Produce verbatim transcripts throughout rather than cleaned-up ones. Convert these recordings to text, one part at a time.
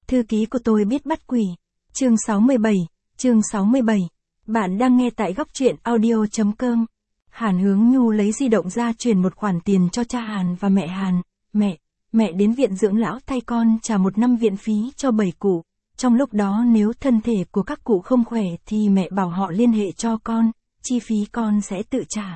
Thư ký của tôi biết bắt quỷ. Chương sáu mươi bảy, chương sáu mươi bảy. Bạn đang nghe tại góc truyện audio.com. Hàn Hướng Nhu lấy di động ra chuyển một khoản tiền cho cha Hàn và mẹ Hàn. Mẹ, mẹ đến viện dưỡng lão thay con trả một năm viện phí cho bảy cụ. Trong lúc đó nếu thân thể của các cụ không khỏe thì mẹ bảo họ liên hệ cho con, chi phí con sẽ tự trả.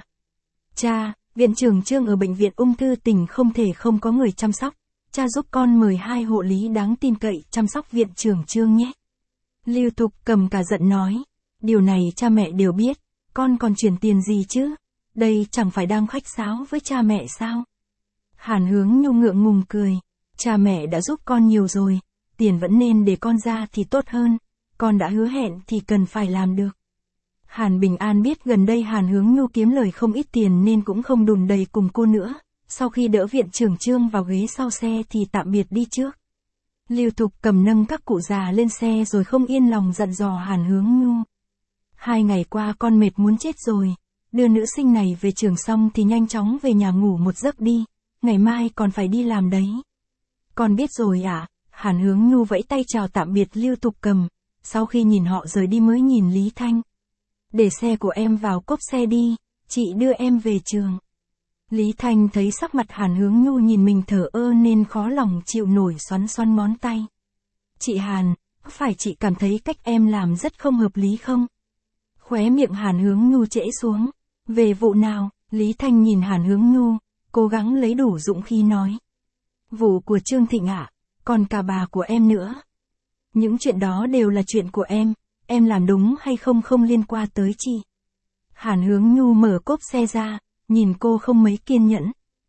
Cha, viện trưởng Trương ở bệnh viện ung thư tỉnh không thể không có người chăm sóc. Cha giúp con mời hai hộ lý đáng tin cậy chăm sóc viện trưởng Trương nhé. Lưu Thục Cầm cả giận nói. Điều này cha mẹ đều biết, con còn chuyển tiền gì chứ? Đây chẳng phải đang khách sáo với cha mẹ sao? Hàn Hướng Nhu ngượng ngùng cười. Cha mẹ đã giúp con nhiều rồi, tiền vẫn nên để con ra thì tốt hơn. Con đã hứa hẹn thì cần phải làm được. Hàn Bình An biết gần đây Hàn Hướng Nhu kiếm lời không ít tiền nên cũng không đùn đầy cùng cô nữa. Sau khi đỡ viện trưởng Trương vào ghế sau xe thì tạm biệt đi trước. Lưu Thục Cầm nâng các cụ già lên xe rồi không yên lòng dặn dò Hàn Hướng Nhu. Hai ngày qua con mệt muốn chết rồi. Đưa nữ sinh này về trường xong thì nhanh chóng về nhà ngủ một giấc đi. Ngày mai còn phải đi làm đấy. Con biết rồi ạ. À? Hàn Hướng Nhu vẫy tay chào tạm biệt Lưu Thục Cầm. Sau khi nhìn họ rời đi mới nhìn Lý Thanh. Để xe của em vào cốp xe đi. Chị đưa em về trường. Lý Thanh thấy sắc mặt Hàn Hướng Nhu nhìn mình thở ơ nên khó lòng chịu nổi, xoắn xoắn ngón tay. Chị Hàn, phải chị cảm thấy cách em làm rất không hợp lý không? Khóe miệng Hàn Hướng Nhu trễ xuống. Về vụ nào? Lý Thanh nhìn Hàn Hướng Nhu, cố gắng lấy đủ dũng khí nói. Vụ của Trương Thịnh ạ, còn cả bà của em nữa. Những chuyện đó đều là chuyện của em, em làm đúng hay không không liên quan tới chị. Hàn Hướng Nhu mở cốp xe ra, nhìn cô không mấy kiên nhẫn.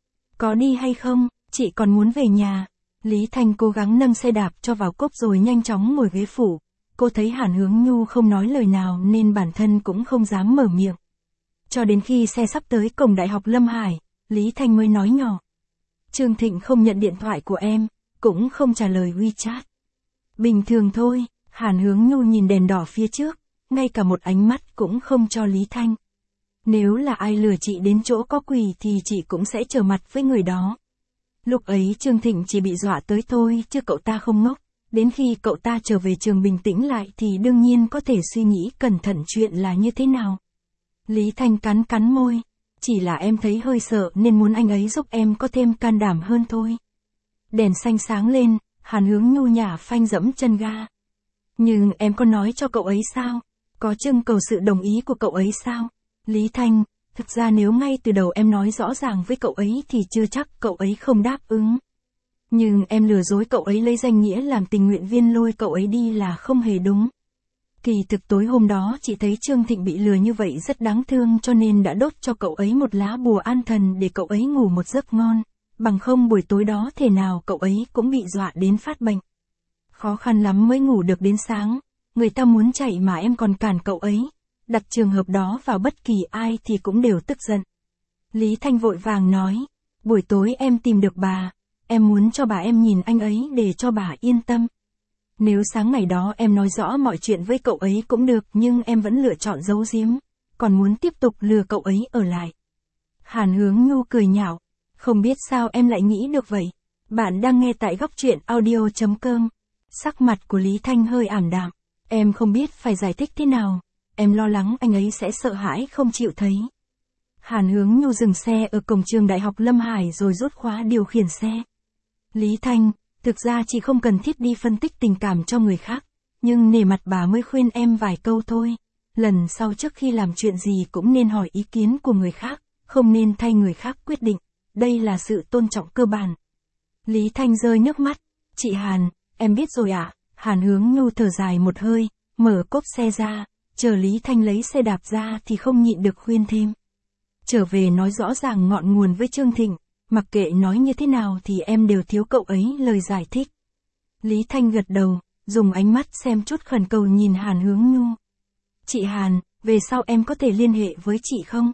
Có đi hay không, chị còn muốn về nhà. Lý Thanh cố gắng nâng xe đạp cho vào cốp rồi nhanh chóng ngồi ghế phụ. Cô thấy Hàn Hướng Nhu không nói lời nào nên bản thân cũng không dám mở miệng. Cho đến khi xe sắp tới cổng Đại học Lâm Hải, Lý Thanh mới nói nhỏ. Trương Thịnh không nhận điện thoại của em, cũng không trả lời WeChat. Bình thường thôi. Hàn Hướng Nhu nhìn đèn đỏ phía trước, ngay cả một ánh mắt cũng không cho Lý Thanh. Nếu là ai lừa chị đến chỗ có quỷ thì chị cũng sẽ trở mặt với người đó. Lúc ấy Trương Thịnh chỉ bị dọa tới thôi chứ cậu ta không ngốc. Đến khi cậu ta trở về trường bình tĩnh lại thì đương nhiên có thể suy nghĩ cẩn thận chuyện là như thế nào. Lý Thanh cắn cắn môi. Chỉ là em thấy hơi sợ nên muốn anh ấy giúp em có thêm can đảm hơn thôi. Đèn xanh sáng lên, Hàn Hướng Nhu nhả phanh dẫm chân ga. Nhưng em có nói cho cậu ấy sao? Có trưng cầu sự đồng ý của cậu ấy sao? Lý Thanh, thực ra nếu ngay từ đầu em nói rõ ràng với cậu ấy thì chưa chắc cậu ấy không đáp ứng. Nhưng em lừa dối cậu ấy lấy danh nghĩa làm tình nguyện viên lôi cậu ấy đi là không hề đúng. Kỳ thực tối hôm đó chị thấy Trương Thịnh bị lừa như vậy rất đáng thương cho nên đã đốt cho cậu ấy một lá bùa an thần để cậu ấy ngủ một giấc ngon. Bằng không buổi tối đó thể nào cậu ấy cũng bị dọa đến phát bệnh. Khó khăn lắm mới ngủ được đến sáng. Người ta muốn chạy mà em còn cản cậu ấy. Đặt trường hợp đó vào bất kỳ ai thì cũng đều tức giận. Lý Thanh vội vàng nói. Buổi tối em tìm được bà. Em muốn cho bà em nhìn anh ấy để cho bà yên tâm. Nếu sáng ngày đó em nói rõ mọi chuyện với cậu ấy cũng được nhưng em vẫn lựa chọn giấu giếm. Còn muốn tiếp tục lừa cậu ấy ở lại. Hàn Hướng Nhu cười nhạo. Không biết sao em lại nghĩ được vậy. Bạn đang nghe tại góc truyện audio.com. Sắc mặt của Lý Thanh hơi ảm đạm. Em không biết phải giải thích thế nào. Em lo lắng anh ấy sẽ sợ hãi không chịu thấy. Hàn Hướng Nhu dừng xe ở cổng trường Đại học Lâm Hải rồi rút khóa điều khiển xe. Lý Thanh, thực ra chị không cần thiết đi phân tích tình cảm cho người khác. Nhưng nể mặt bà mới khuyên em vài câu thôi. Lần sau trước khi làm chuyện gì cũng nên hỏi ý kiến của người khác. Không nên thay người khác quyết định. Đây là sự tôn trọng cơ bản. Lý Thanh rơi nước mắt. Chị Hàn, em biết rồi ạ. À? Hàn Hướng Nhu thở dài một hơi, mở cốp xe ra. Chờ Lý Thanh lấy xe đạp ra thì không nhịn được khuyên thêm. Trở về nói rõ ràng ngọn nguồn với Trương Thịnh, mặc kệ nói như thế nào thì em đều thiếu cậu ấy lời giải thích. Lý Thanh gật đầu, dùng ánh mắt xem chút khẩn cầu nhìn Hàn Hướng Nhu. Chị Hàn, về sau em có thể liên hệ với chị không?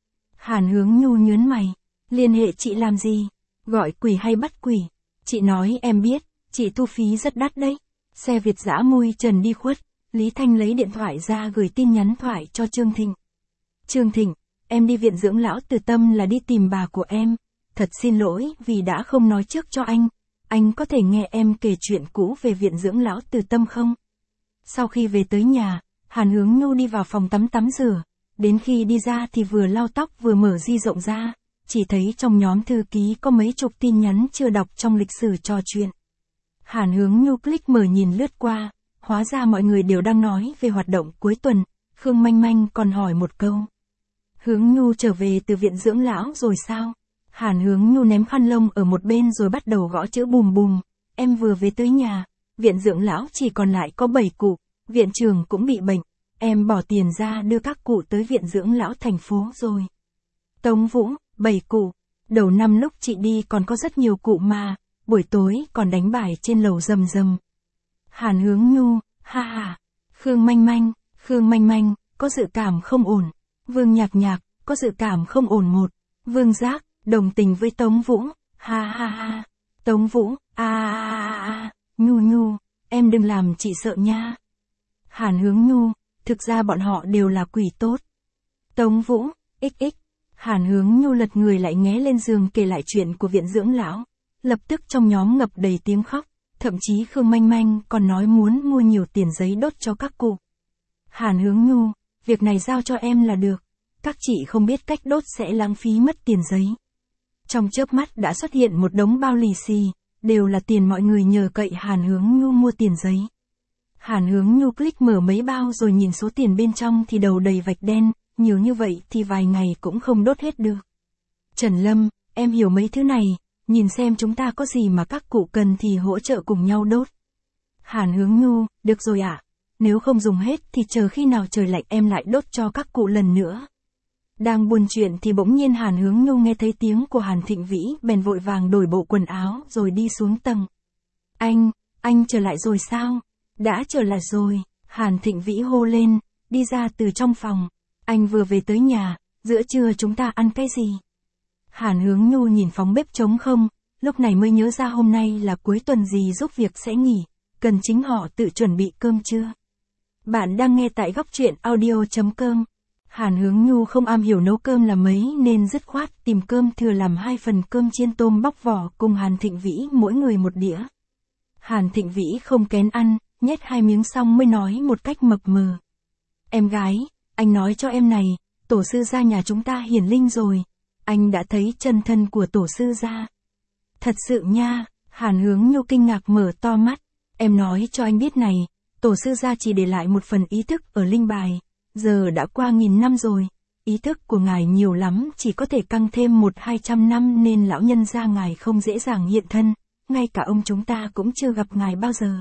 Hàn Hướng Nhu nhớn mày, liên hệ chị làm gì? Gọi quỷ hay bắt quỷ? Chị nói em biết, chị thu phí rất đắt đấy. Xe Việt dã mui trần đi khuất. Lý Thanh lấy điện thoại ra gửi tin nhắn thoại cho Trương Thịnh. Trương Thịnh, em đi viện dưỡng lão Từ Tâm là đi tìm bà của em. Thật xin lỗi vì đã không nói trước cho anh. anh có thể nghe em kể chuyện cũ về viện dưỡng lão Từ Tâm không? Sau khi về tới nhà, Hàn Hướng Nhu đi vào phòng tắm tắm rửa, đến khi đi ra thì vừa lau tóc vừa mở di rộng ra, chỉ thấy trong nhóm thư ký có mấy chục tin nhắn chưa đọc trong lịch sử trò chuyện. Hàn Hướng Nhu click mở nhìn lướt qua, hóa ra mọi người đều đang nói về hoạt động cuối tuần, Khương Manh Manh còn hỏi một câu. Hướng Nhu trở về từ viện dưỡng lão rồi sao? Hàn Hướng Nhu ném khăn lông ở một bên rồi bắt đầu gõ chữ bùm bùm, em vừa về tới nhà, viện dưỡng lão chỉ còn lại có bảy cụ, viện trưởng cũng bị bệnh, em bỏ tiền ra đưa các cụ tới viện dưỡng lão thành phố rồi. Tống Vũ, bảy cụ, đầu năm lúc chị đi còn có rất nhiều cụ mà, buổi tối còn đánh bài trên lầu rầm rầm. Hàn Hướng Nhu, ha ha. Khương Manh Manh, Khương Manh Manh, có dự cảm không ổn. Vương Nhạc Nhạc, có dự cảm không ổn một. Vương Giác, đồng tình với Tống Vũ, ha ha ha. Tống Vũ, a a a a, Nhu Nhu, em đừng làm chị sợ nha. Hàn Hướng Nhu, thực ra bọn họ đều là quỷ tốt. Tống Vũ, xx. Hàn Hướng Nhu lật người lại nghé lên giường kể lại chuyện của viện dưỡng lão. Lập tức trong nhóm ngập đầy tiếng khóc, thậm chí Khương Manh Manh còn nói muốn mua nhiều tiền giấy đốt cho các cụ. Hàn Hướng Nhu, việc này giao cho em là được, các chị không biết cách đốt sẽ lãng phí mất tiền giấy. Trong chớp mắt đã xuất hiện một đống bao lì xì, đều là tiền mọi người nhờ cậy Hàn Hướng Nhu mua tiền giấy. Hàn Hướng Nhu click mở mấy bao rồi nhìn số tiền bên trong thì đầu đầy vạch đen, nhiều như vậy thì vài ngày cũng không đốt hết được. Trần Lâm, em hiểu mấy thứ này, nhìn xem chúng ta có gì mà các cụ cần thì hỗ trợ cùng nhau đốt. Hàn Hướng Nhu, được rồi ạ, à? Nếu không dùng hết thì chờ khi nào trời lạnh em lại đốt cho các cụ lần nữa. Đang buồn chuyện thì bỗng nhiên Hàn Hướng Nhu nghe thấy tiếng của Hàn Thịnh Vĩ, bèn vội vàng đổi bộ quần áo rồi đi xuống tầng. Anh, anh trở lại rồi sao? Đã trở lại rồi, Hàn Thịnh Vĩ hô lên, đi ra từ trong phòng. Anh vừa về tới nhà, giữa trưa chúng ta ăn cái gì? Hàn Hướng Nhu nhìn phòng bếp trống không, lúc này mới nhớ ra hôm nay là cuối tuần gì giúp việc sẽ nghỉ, cần chính họ tự chuẩn bị cơm trưa. Bạn đang nghe tại góc truyện audio chấm com. Hàn Hướng Nhu không am hiểu nấu cơm là mấy nên dứt khoát tìm cơm thừa làm hai phần cơm chiên tôm bóc vỏ cùng Hàn Thịnh Vĩ mỗi người một đĩa. Hàn Thịnh Vĩ không kén ăn, nhét hai miếng xong mới nói một cách mập mờ. Em gái, anh nói cho em này, tổ sư gia nhà chúng ta hiển linh rồi. Anh đã thấy chân thân của tổ sư gia. Thật sự nha, Hàn Hướng Nhu kinh ngạc mở to mắt. Em nói cho anh biết này, tổ sư gia chỉ để lại một phần ý thức ở linh bài. Giờ đã qua nghìn năm rồi, ý thức của ngài nhiều lắm chỉ có thể căng thêm một hai trăm năm nên lão nhân gia ngài không dễ dàng hiện thân. Ngay cả ông chúng ta cũng chưa gặp ngài bao giờ.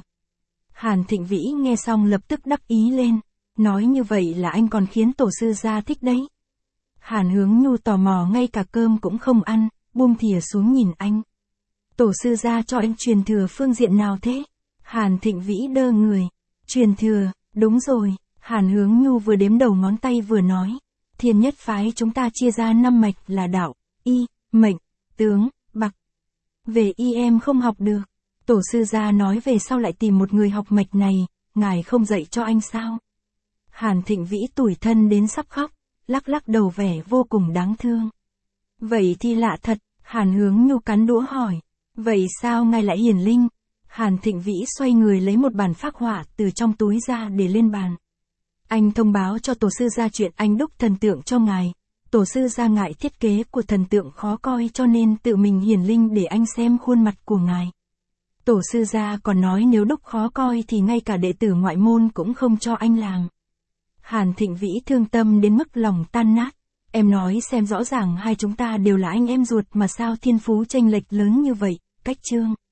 Hàn Thịnh Vĩ nghe xong lập tức đắc ý lên. Nói như vậy là anh còn khiến tổ sư gia thích đấy. Hàn Hướng Nhu tò mò ngay cả cơm cũng không ăn, buông thìa xuống nhìn anh. Tổ sư gia cho anh truyền thừa phương diện nào thế? Hàn Thịnh Vĩ đơ người. Truyền thừa, đúng rồi, Hàn Hướng Nhu vừa đếm đầu ngón tay vừa nói. Thiên nhất phái chúng ta chia ra năm mạch là đạo, y, mệnh, tướng, bạc. Về y em không học được. Tổ sư gia nói về sau lại tìm một người học mạch này, ngài không dạy cho anh sao? Hàn Thịnh Vĩ tủi thân đến sắp khóc, lắc lắc đầu vẻ vô cùng đáng thương. Vậy thì lạ thật, Hàn Hướng Nhu cắn đũa hỏi. Vậy sao ngài lại hiển linh? Hàn Thịnh Vĩ xoay người lấy một bản phác họa từ trong túi ra để lên bàn. Anh thông báo cho tổ sư gia chuyện anh đúc thần tượng cho ngài. Tổ sư gia ngại thiết kế của thần tượng khó coi cho nên tự mình hiển linh để anh xem khuôn mặt của ngài. Tổ sư gia còn nói nếu đúc khó coi thì ngay cả đệ tử ngoại môn cũng không cho anh làm. Hàn Thịnh Vĩ thương tâm đến mức lòng tan nát. Em nói xem rõ ràng hai chúng ta đều là anh em ruột mà sao thiên phú chênh lệch lớn như vậy, cách chương.